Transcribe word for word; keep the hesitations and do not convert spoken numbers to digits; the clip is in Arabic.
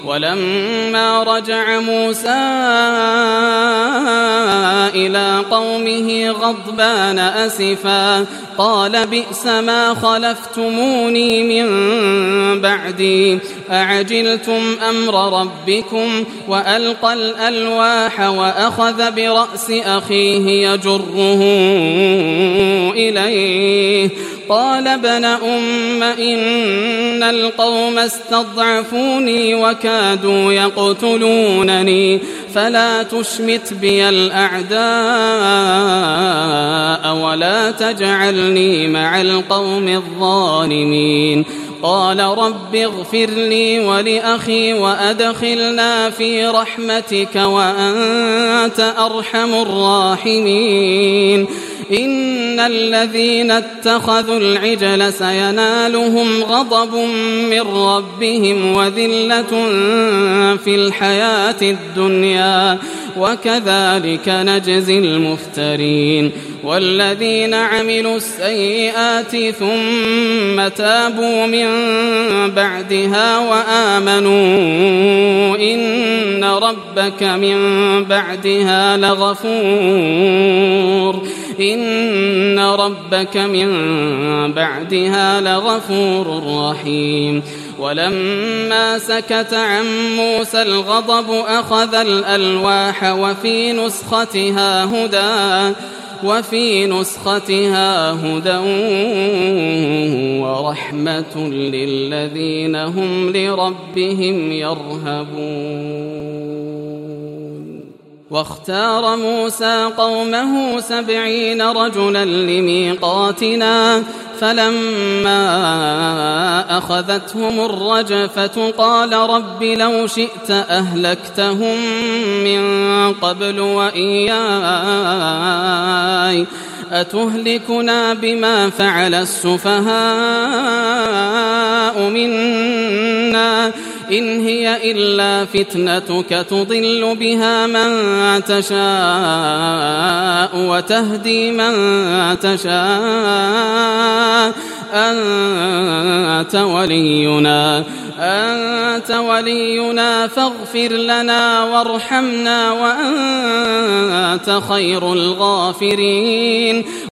ولما رجع موسى إلى قومه غضبان أسفا قال بئس ما خلفتموني من بعدي أعجلتم أمر ربكم وألقى الألواح وأخذ برأس أخيه يجره إليه قال ابن أم إن القوم استضعفوني وكادوا يقتلونني فلا تشمت بي الأعداء ولا تجعلني مع القوم الظالمين قال رب اغفر لي ولأخي وأدخلنا في رحمتك وأنت أرحم الراحمين إن الذين اتخذوا العجل سينالهم غضب من ربهم وذلة في الحياة الدنيا وكذلك نجزي المفترين والذين عملوا السيئات ثم تابوا من بعدها وآمنوا إن ربك من بعدها لغفور إن ربك من بعدها لغفور رحيم ولما سكت عن موسى الغضب أخذ الألواح وفي نسختها هدى وفي نسختها هدى ورحمة للذين هم لربهم يرهبون واختار موسى قومه سبعين رجلا لميقاتنا فلما أخذتهم الرجفة قال رب لو شئت أهلكتهم من قبل وإياي أتهلكنا بما فعل السفهاء منا إن هي إلا فتنتك تضل بها من تشاء وتهدي من تشاء أنت ولينا أنت ولينا فاغفر لنا وارحمنا وأنت خير الغافرين